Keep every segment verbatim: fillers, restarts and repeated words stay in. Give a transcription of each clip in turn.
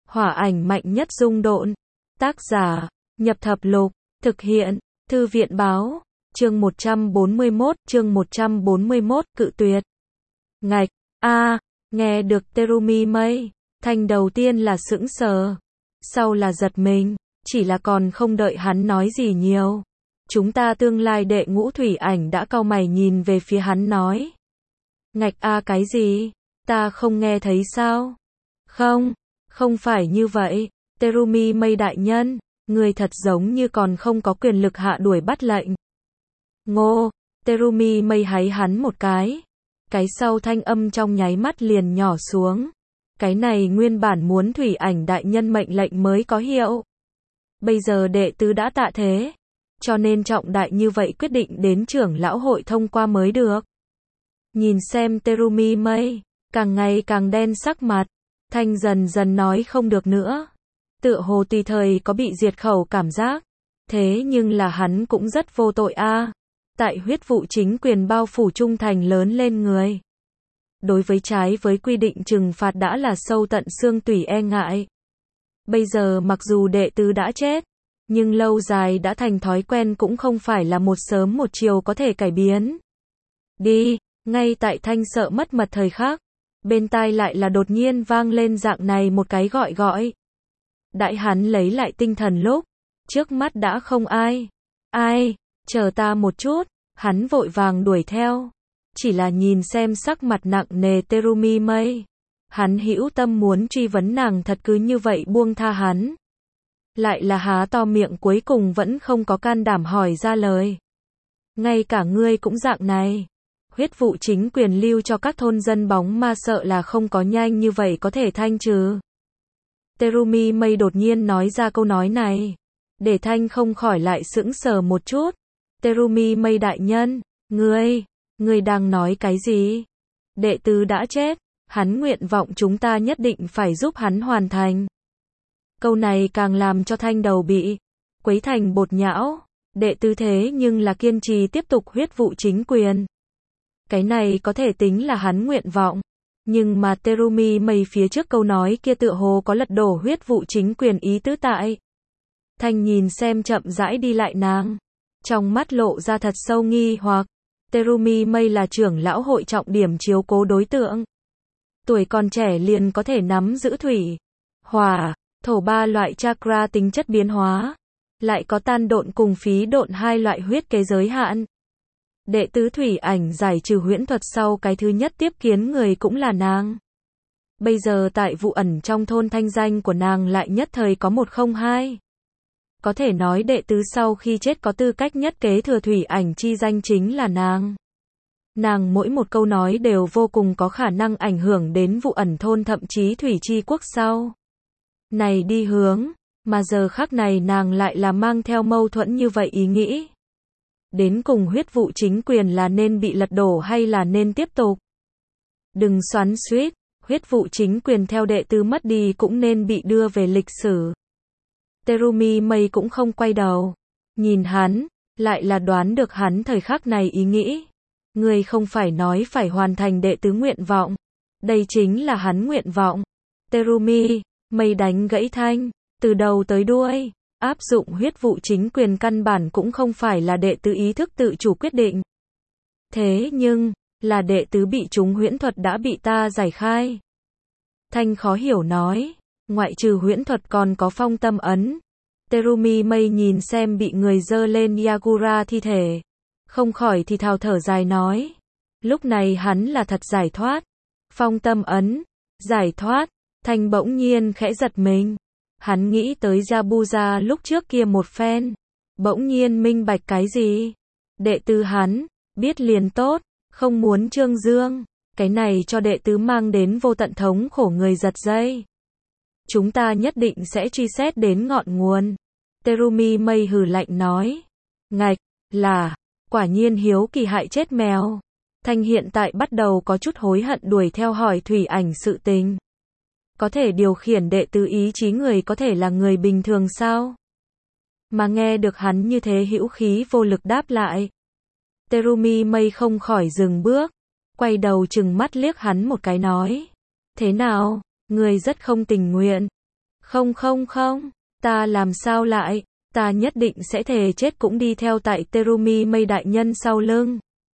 Hỏa ảnh mạnh nhất dung độn. Tác giả, Nhập Thập Lục, thực hiện, Thư viện báo, chương một trăm bốn mươi mốt, chương một trăm bốn mươi mốt, cự tuyệt. Ngạch, a, nghe được Terumi Mây, Thanh đầu tiên là sững sờ, sau là giật mình, chỉ là còn không đợi hắn nói gì nhiều. Chúng ta tương lai đệ ngũ thủy ảnh đã cau mày nhìn về phía hắn nói. Ngạch a cái gì? Ta không nghe thấy sao? Không, không phải như vậy, Terumi Mây đại nhân, người thật giống như còn không có quyền lực hạ đuổi bắt lệnh. Ngô, Terumi Mây háy hắn một cái. Cái sau thanh âm trong nháy mắt liền nhỏ xuống. Cái này nguyên bản muốn thủy ảnh đại nhân mệnh lệnh mới có hiệu. Bây giờ đệ tứ đã tạ thế. Cho nên trọng đại như vậy quyết định đến trưởng lão hội thông qua mới được. Nhìn xem Terumi Mây, càng ngày càng đen sắc mặt. Thanh dần dần nói không được nữa. Tựa hồ tùy thời có bị diệt khẩu cảm giác. Thế nhưng là hắn cũng rất vô tội a. Tại huyết vụ chính quyền bao phủ trung thành lớn lên người. Đối với trái với quy định trừng phạt đã là sâu tận xương tủy e ngại. Bây giờ mặc dù đệ tứ đã chết, nhưng lâu dài đã thành thói quen cũng không phải là một sớm một chiều có thể cải biến. Đi, ngay tại Thanh sợ mất mật thời khắc, bên tai lại là đột nhiên vang lên dạng này một cái gọi gọi. Đại hắn lấy lại tinh thần lúc, trước mắt đã không ai. Ai, chờ ta một chút, hắn vội vàng đuổi theo. Chỉ là nhìn xem sắc mặt nặng nề Terumi Mây. Hắn hữu tâm muốn truy vấn nàng thật cứ như vậy buông tha hắn. Lại là há to miệng cuối cùng vẫn không có can đảm hỏi ra lời. Ngay cả ngươi cũng dạng này. Huyết vụ chính quyền lưu cho các thôn dân bóng ma sợ là không có nhanh như vậy có thể thanh trừ. Terumi Mây đột nhiên nói ra câu nói này. Để Thanh không khỏi lại sững sờ một chút. Terumi Mây đại nhân, ngươi, ngươi đang nói cái gì? Đệ tứ đã chết, hắn nguyện vọng chúng ta nhất định phải giúp hắn hoàn thành. Câu này càng làm cho Thanh đầu bị quấy thành bột nhão. Đệ tứ thế nhưng là kiên trì tiếp tục huyết vụ chính quyền. Cái này có thể tính là hắn nguyện vọng. Nhưng mà Terumi Mây phía trước câu nói kia tựa hồ có lật đổ huyết vụ chính quyền ý tứ tại. Thanh nhìn xem chậm rãi đi lại nàng. Trong mắt lộ ra thật sâu nghi hoặc. Terumi Mây là trưởng lão hội trọng điểm chiếu cố đối tượng. Tuổi còn trẻ liền có thể nắm giữ thủy, hỏa, thổ ba loại chakra tính chất biến hóa. Lại có tan độn cùng phí độn hai loại huyết kế giới hạn. Đệ tứ thủy ảnh giải trừ huyễn thuật sau cái thứ nhất tiếp kiến người cũng là nàng. Bây giờ tại vụ ẩn trong thôn thanh danh của nàng lại nhất thời có một không hai. Có thể nói đệ tứ sau khi chết có tư cách nhất kế thừa thủy ảnh chi danh chính là nàng. Nàng mỗi một câu nói đều vô cùng có khả năng ảnh hưởng đến vụ ẩn thôn thậm chí thủy chi quốc sau. Này đi hướng, mà giờ khắc này nàng lại là mang theo mâu thuẫn như vậy ý nghĩ. Đến cùng huyết vụ chính quyền là nên bị lật đổ hay là nên tiếp tục? Đừng xoắn xuýt, huyết vụ chính quyền theo đệ tứ mất đi cũng nên bị đưa về lịch sử. Terumi Mây cũng không quay đầu. Nhìn hắn, lại là đoán được hắn thời khắc này ý nghĩ. Người không phải nói phải hoàn thành đệ tứ nguyện vọng. Đây chính là hắn nguyện vọng. Terumi Mây đánh gãy Thanh. Từ đầu tới đuôi, áp dụng huyết vụ chính quyền căn bản cũng không phải là đệ tứ ý thức tự chủ quyết định. Thế nhưng, là đệ tứ bị trúng huyễn thuật đã bị ta giải khai. Thanh khó hiểu nói. Ngoại trừ huyễn thuật còn có phong tâm ấn. Terumi Mây nhìn xem bị người dơ lên Yagura thi thể. Không khỏi thì thào thở dài nói. Lúc này hắn là thật giải thoát. Phong tâm ấn. Giải thoát. Thanh bỗng nhiên khẽ giật mình. Hắn nghĩ tới Yabuza lúc trước kia một phen. Bỗng nhiên minh bạch cái gì? Đệ tứ hắn. Biết liền tốt. Không muốn trương dương. Cái này cho đệ tứ mang đến vô tận thống khổ người giật dây. Chúng ta nhất định sẽ truy xét đến ngọn nguồn. Terumi Mây hừ lạnh nói. Ngạch, là, quả nhiên hiếu kỳ hại chết mèo. Thanh hiện tại bắt đầu có chút hối hận đuổi theo hỏi thủy ảnh sự tình. Có thể điều khiển đệ tứ ý chí người có thể là người bình thường sao? Mà nghe được hắn như thế hữu khí vô lực đáp lại. Terumi Mây không khỏi dừng bước. Quay đầu chừng mắt liếc hắn một cái nói. Thế nào? Người rất không tình nguyện. Không không không, ta làm sao lại, ta nhất định sẽ thề chết cũng đi theo tại Terumi Mây đại nhân sau lưng.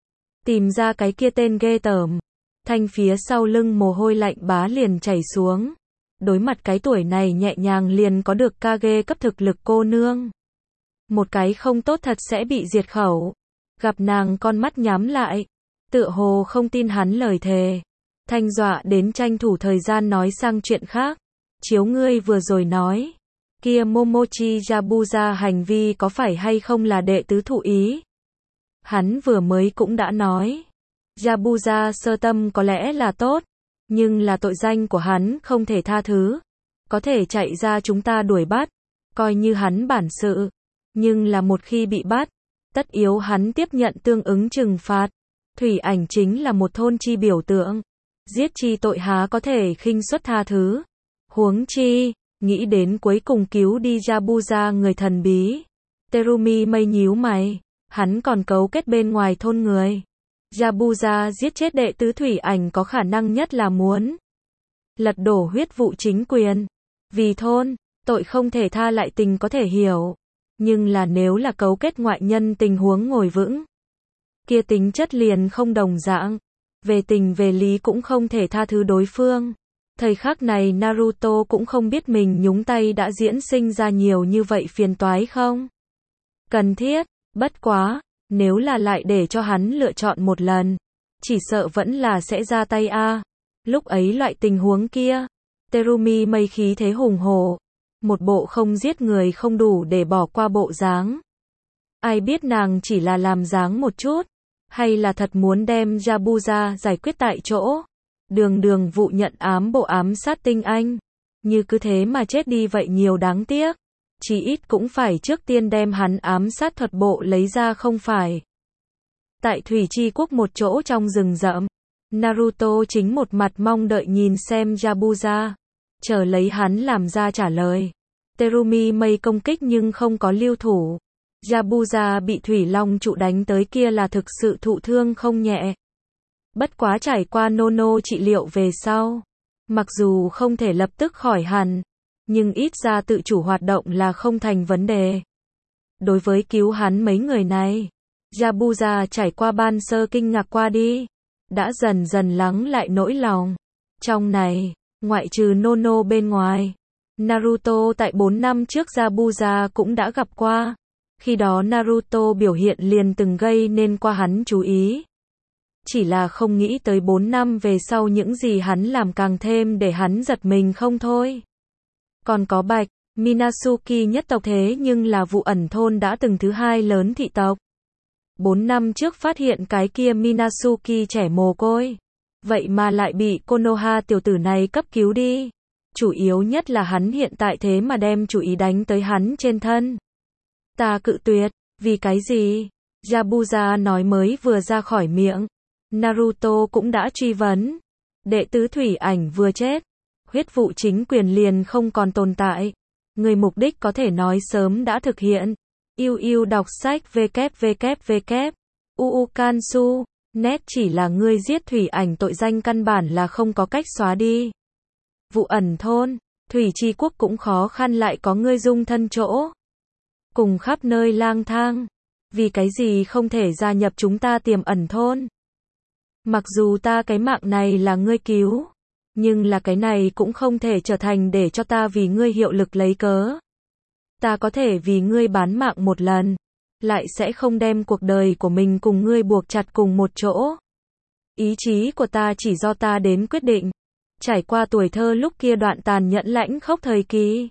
Tìm ra cái kia tên ghê tởm. Thanh phía sau lưng mồ hôi lạnh bá liền chảy xuống. Đối mặt cái tuổi này nhẹ nhàng liền có được Kage cấp thực lực cô nương. Một cái không tốt thật sẽ bị diệt khẩu. Gặp nàng con mắt nhắm lại. Tựa hồ không tin hắn lời thề. Thanh dọa đến tranh thủ thời gian nói sang chuyện khác. Chiếu ngươi vừa rồi nói. Kia Momochi Yabuza hành vi có phải hay không là đệ tứ thụ ý? Hắn vừa mới cũng đã nói. Yabuza sơ tâm có lẽ là tốt. Nhưng là tội danh của hắn không thể tha thứ. Có thể chạy ra chúng ta đuổi bắt. Coi như hắn bản sự. Nhưng là một khi bị bắt. Tất yếu hắn tiếp nhận tương ứng trừng phạt. Thủy ảnh chính là một thôn chi biểu tượng. Giết chi tội há có thể khinh suất tha thứ. Huống chi, nghĩ đến cuối cùng cứu đi Yabuza người thần bí. Terumi Mây nhíu mày. Hắn còn cấu kết bên ngoài thôn người. Yabuza giết chết đệ tứ thủy ảnh có khả năng nhất là muốn lật đổ huyết vụ chính quyền. Vì thôn, tội không thể tha lại tình có thể hiểu. Nhưng là nếu là cấu kết ngoại nhân tình huống ngồi vững. Kia tính chất liền không đồng dạng. Về tình về lý cũng không thể tha thứ đối phương. Thời khắc này Naruto cũng không biết mình nhúng tay đã diễn sinh ra nhiều như vậy phiền toái không? Cần thiết, bất quá, nếu là lại để cho hắn lựa chọn một lần, chỉ sợ vẫn là sẽ ra tay a. Lúc ấy loại tình huống kia, Terumi Mây khí thế hùng hổ, một bộ không giết người không đủ để bỏ qua bộ dáng. Ai biết nàng chỉ là làm dáng một chút, hay là thật muốn đem Yabuza giải quyết tại chỗ. Đường đường vụ nhận ám bộ ám sát tinh anh, như cứ thế mà chết đi vậy nhiều đáng tiếc. Chỉ ít cũng phải trước tiên đem hắn ám sát thuật bộ lấy ra không phải. Tại Thủy Chi Quốc một chỗ trong rừng rậm, Naruto chính một mặt mong đợi nhìn xem Yabuza, chờ lấy hắn làm ra trả lời. Terumi Mây công kích nhưng không có lưu thủ. Yabuza bị Thủy Long trụ đánh tới kia là thực sự thụ thương không nhẹ. Bất quá trải qua Nono trị liệu về sau, mặc dù không thể lập tức khỏi hẳn, nhưng ít ra tự chủ hoạt động là không thành vấn đề. Đối với cứu hắn mấy người này, Yabuza trải qua ban sơ kinh ngạc qua đi, đã dần dần lắng lại nỗi lòng. Trong này, ngoại trừ Nono bên ngoài, Naruto tại bốn năm trước Yabuza cũng đã gặp qua. Khi đó Naruto biểu hiện liền từng gây nên qua hắn chú ý. Chỉ là không nghĩ tới bốn năm về sau những gì hắn làm càng thêm để hắn giật mình không thôi. Còn có Bạch, Minatsuki nhất tộc thế nhưng là vụ ẩn thôn đã từng thứ hai lớn thị tộc. Bốn năm trước phát hiện cái kia Minatsuki trẻ mồ côi. Vậy mà lại bị Konoha tiểu tử này cấp cứu đi. Chủ yếu nhất là hắn hiện tại thế mà đem chủ ý đánh tới hắn trên thân. Ta cự tuyệt, vì cái gì? Yabuza nói mới vừa ra khỏi miệng. Naruto cũng đã truy vấn. Đệ tứ thủy ảnh vừa chết. Huyết vụ chính quyền liền không còn tồn tại. Người mục đích có thể nói sớm đã thực hiện. Yêu yêu đọc sách www. Uukansu. Net chỉ là ngươi giết thủy ảnh tội danh căn bản là không có cách xóa đi. Vụ ẩn thôn, Thủy Chi Quốc cũng khó khăn lại có ngươi dung thân chỗ. Cùng khắp nơi lang thang. Vì cái gì không thể gia nhập chúng ta tiềm ẩn thôn? Mặc dù ta cái mạng này là ngươi cứu, nhưng là cái này cũng không thể trở thành để cho ta vì ngươi hiệu lực lấy cớ. Ta có thể vì ngươi bán mạng một lần, lại sẽ không đem cuộc đời của mình cùng ngươi buộc chặt cùng một chỗ. Ý chí của ta chỉ do ta đến quyết định. Trải qua tuổi thơ lúc kia đoạn tàn nhẫn lãnh khốc thời kỳ,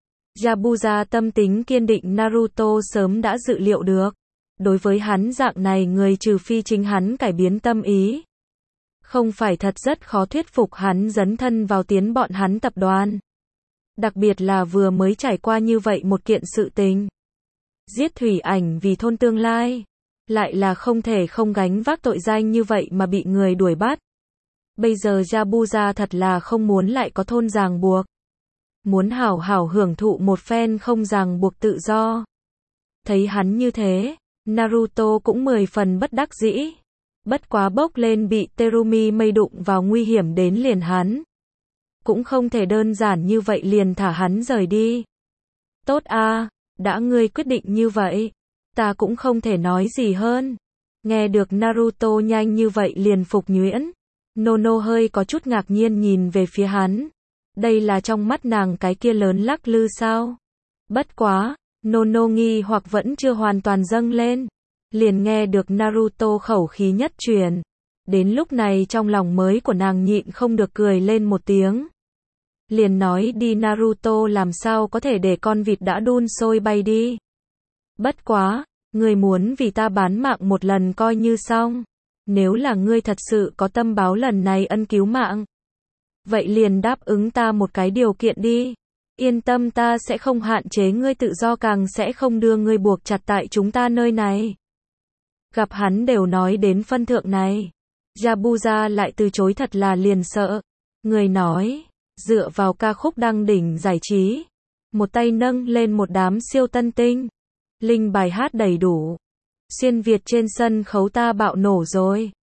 Yabuza tâm tính kiên định Naruto sớm đã dự liệu được. Đối với hắn dạng này người trừ phi chính hắn cải biến tâm ý. Không phải thật rất khó thuyết phục hắn dấn thân vào tiến bọn hắn tập đoàn. Đặc biệt là vừa mới trải qua như vậy một kiện sự tình. Giết thủy ảnh vì thôn tương lai. Lại là không thể không gánh vác tội danh như vậy mà bị người đuổi bắt. Bây giờ Yabuza thật là không muốn lại có thôn ràng buộc. Muốn hảo hảo hưởng thụ một phen không ràng buộc tự do. Thấy hắn như thế, Naruto cũng mười phần bất đắc dĩ. Bất quá bốc lên bị Terumi Mây đụng vào nguy hiểm đến liền hắn. cũng không thể đơn giản như vậy liền thả hắn rời đi. Tốt a, đã ngươi quyết định như vậy, ta cũng không thể nói gì hơn. Nghe được Naruto nhanh như vậy liền phục nhuyễn, Nono hơi có chút ngạc nhiên nhìn về phía hắn. Đây là trong mắt nàng cái kia lớn lắc lư sao? Bất quá, Nono nghi hoặc vẫn chưa hoàn toàn dâng lên. Liền nghe được Naruto khẩu khí nhất truyền. Đến lúc này trong lòng mới của nàng nhịn không được cười lên một tiếng. Liền nói đi Naruto làm sao có thể để con vịt đã đun sôi bay đi. Bất quá, ngươi muốn vì ta bán mạng một lần coi như xong. Nếu là ngươi thật sự có tâm báo lần này ân cứu mạng, vậy liền đáp ứng ta một cái điều kiện đi. Yên tâm, ta sẽ không hạn chế ngươi tự do, càng sẽ không đưa ngươi buộc chặt tại chúng ta nơi này. Gặp hắn đều nói đến phân thượng này, Yabuza lại từ chối thật là liền sợ. Người nói, dựa vào ca khúc đăng đỉnh giải trí, một tay nâng lên một đám siêu tân tinh, linh bài hát đầy đủ, xuyên Việt trên sân khấu ta bạo nổ rồi.